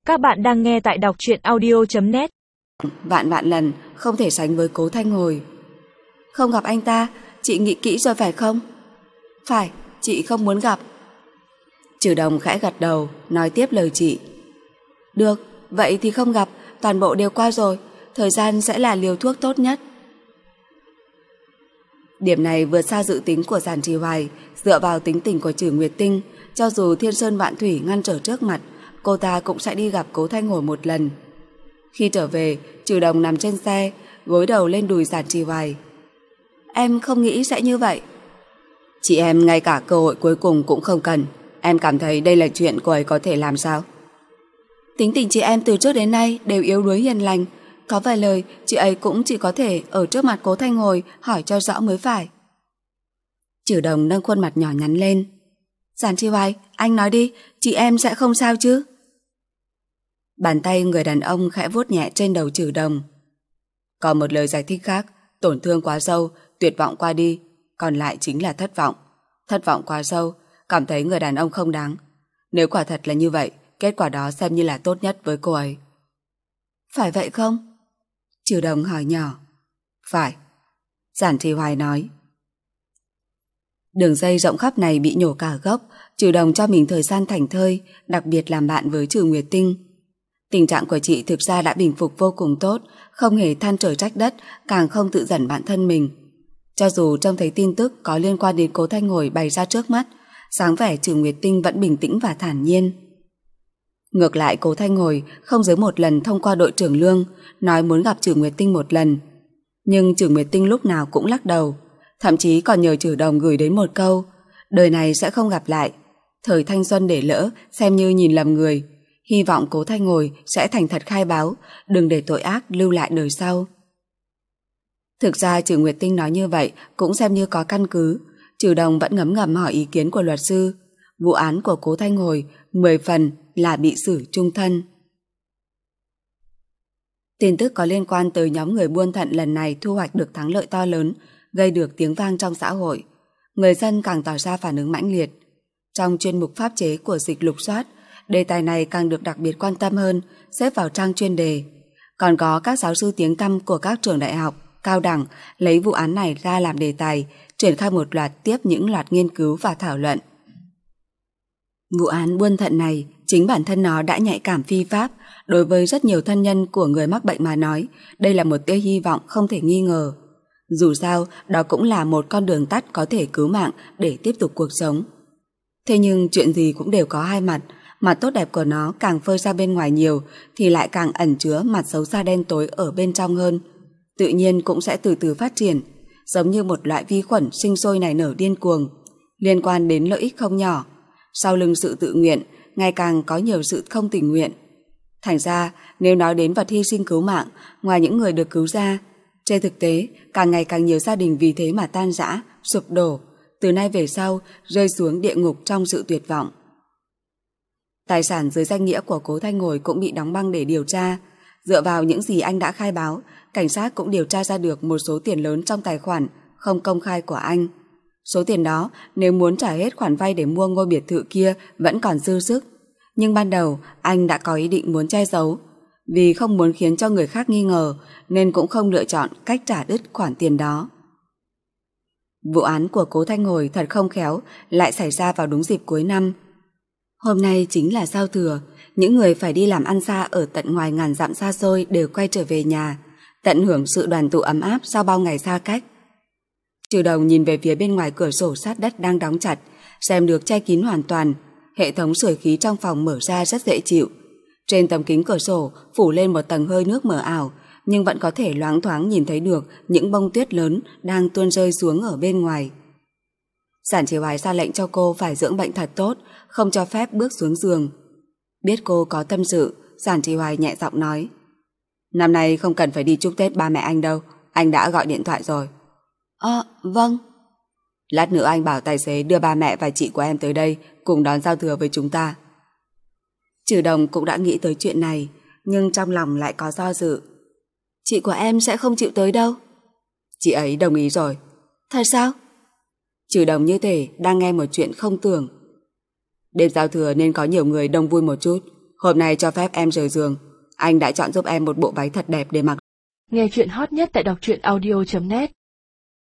Các bạn đang nghe tại đọc truyện audio.net. Vạn vạn lần không thể sánh với Cố Thanh Hồi. Không gặp anh ta, chị nghĩ kỹ rồi phải không? Phải, chị không muốn gặp. Trừ Đồng khẽ gật đầu, nói tiếp lời chị. Được, vậy thì không gặp, toàn bộ đều qua rồi, thời gian sẽ là liều thuốc tốt nhất. Điểm này vượt xa dự tính của Giản Trì Hoài. Dựa vào tính tình của Trử Nguyệt Tinh, cho dù Thiên Sơn Vạn Thủy ngăn trở trước mặt, cô ta cũng sẽ đi gặp Cố Thanh Hồi một lần. Khi trở về, Trừ Đồng nằm trên xe, gối đầu lên đùi Giản Trì Hoài. Em không nghĩ sẽ như vậy. Chị em ngay cả cơ hội cuối cùng cũng không cần. Em cảm thấy đây là chuyện cô ấy có thể làm sao? Tính tình chị em từ trước đến nay đều yếu đuối hiền lành. Có vài lời chị ấy cũng chỉ có thể ở trước mặt Cố Thanh Hồi hỏi cho rõ mới phải. Trừ Đồng nâng khuôn mặt nhỏ nhắn lên. Giản Trì Hoài, anh nói đi, chị em sẽ không sao chứ? Bàn tay người đàn ông khẽ vuốt nhẹ trên đầu Trừ Đồng. Còn một lời giải thích khác, tổn thương quá sâu, tuyệt vọng qua đi, còn lại chính là thất vọng. Thất vọng quá sâu, cảm thấy người đàn ông không đáng. Nếu quả thật là như vậy, kết quả đó xem như là tốt nhất với cô ấy. Phải vậy không? Trừ Đồng hỏi nhỏ. Phải. Giản Trì Hoài nói. Đường dây rộng khắp này bị nhổ cả gốc. Trừ Đồng cho mình thời gian thảnh thơi, đặc biệt làm bạn với Trừ Nguyệt Tinh. Tình trạng của chị thực ra đã bình phục vô cùng tốt, không hề than trời trách đất, càng không tự giận bản thân mình. Cho dù trông thấy tin tức có liên quan đến Cố Thanh Hồi bày ra trước mắt, dáng vẻ Trừ Nguyệt Tinh vẫn bình tĩnh và thản nhiên. Ngược lại, Cố Thanh Hồi không dưới một lần thông qua đội trưởng Lương nói muốn gặp Trừ Nguyệt Tinh một lần. Nhưng Trừ Nguyệt Tinh lúc nào cũng lắc đầu, thậm chí còn nhờ Trừ Đồng gửi đến một câu: đời này sẽ không gặp lại, thời thanh xuân để lỡ xem như nhìn lầm người, hy vọng Cố Thanh Hồi sẽ thành thật khai báo, đừng để tội ác lưu lại đời sau. Thực ra Trừ Nguyệt Tinh nói như vậy cũng xem như có căn cứ. Trừ Đồng vẫn ngấm ngầm hỏi ý kiến của luật sư. Vụ án của Cố Thanh Hồi 10 phần là bị xử chung thân. Tin tức có liên quan tới nhóm người buôn thận lần này thu hoạch được thắng lợi to lớn, gây được tiếng vang trong xã hội. Người dân càng tỏ ra phản ứng mãnh liệt. Trong chuyên mục pháp chế của Dịch Lục Soát, đề tài này càng được đặc biệt quan tâm hơn, xếp vào trang chuyên đề. Còn có các giáo sư tiếng tăm của các trường đại học, cao đẳng lấy vụ án này ra làm đề tài, triển khai một loạt tiếp những loạt nghiên cứu và thảo luận. Vụ án buôn thận này, chính bản thân nó đã nhạy cảm phi pháp. Đối với rất nhiều thân nhân của người mắc bệnh mà nói, đây là một tia hy vọng không thể nghi ngờ. Dù sao, đó cũng là một con đường tắt có thể cứu mạng để tiếp tục cuộc sống. Thế nhưng chuyện gì cũng đều có hai mặt. Mặt tốt đẹp của nó càng phơi ra bên ngoài nhiều thì lại càng ẩn chứa mặt xấu xa đen tối ở bên trong hơn. Tự nhiên cũng sẽ từ từ phát triển, giống như một loại vi khuẩn sinh sôi nảy nở điên cuồng, liên quan đến lợi ích không nhỏ. Sau lưng sự tự nguyện, ngày càng có nhiều sự không tình nguyện. Thành ra, nếu nói đến vật hy sinh cứu mạng, ngoài những người được cứu ra, trên thực tế, càng ngày càng nhiều gia đình vì thế mà tan rã, sụp đổ, từ nay về sau rơi xuống địa ngục trong sự tuyệt vọng. Tài sản dưới danh nghĩa của Cố Thanh Hồi cũng bị đóng băng để điều tra. Dựa vào những gì anh đã khai báo, cảnh sát cũng điều tra ra được một số tiền lớn trong tài khoản không công khai của anh. Số tiền đó nếu muốn trả hết khoản vay để mua ngôi biệt thự kia vẫn còn dư sức. Nhưng ban đầu anh đã có ý định muốn che giấu. Vì không muốn khiến cho người khác nghi ngờ nên cũng không lựa chọn cách trả đứt khoản tiền đó. Vụ án của Cố Thanh Hồi thật không khéo lại xảy ra vào đúng dịp cuối năm. Hôm nay chính là giao thừa, những người phải đi làm ăn xa ở tận ngoài ngàn dặm xa xôi đều quay trở về nhà, tận hưởng sự đoàn tụ ấm áp sau bao ngày xa cách. Trừ Đồng nhìn về phía bên ngoài cửa sổ sát đất đang đóng chặt, xem được che kín hoàn toàn, hệ thống sưởi khí trong phòng mở ra rất dễ chịu. Trên tấm kính cửa sổ phủ lên một tầng hơi nước mờ ảo, nhưng vẫn có thể loáng thoáng nhìn thấy được những bông tuyết lớn đang tuôn rơi xuống ở bên ngoài. Giản Trì Hoài ra lệnh cho cô phải dưỡng bệnh thật tốt, không cho phép bước xuống giường. Biết cô có tâm sự, Giản Trì Hoài nhẹ giọng nói: năm nay không cần phải đi chúc Tết ba mẹ anh đâu, anh đã gọi điện thoại rồi. Vâng. Lát nữa anh bảo tài xế đưa ba mẹ và chị của em tới đây cùng đón giao thừa với chúng ta. Trừ Đồng cũng đã nghĩ tới chuyện này, nhưng trong lòng lại có do dự. Chị của em sẽ không chịu tới đâu. Chị ấy đồng ý rồi. Thật sao? Trừ Đồng như thể đang nghe một chuyện không tưởng. Đêm giao thừa nên có nhiều người đông vui một chút, Hôm nay cho phép em rời giường. Anh đã chọn giúp em một bộ váy thật đẹp để mặc. Nghe chuyện hot nhất tại đọc truyện audio.net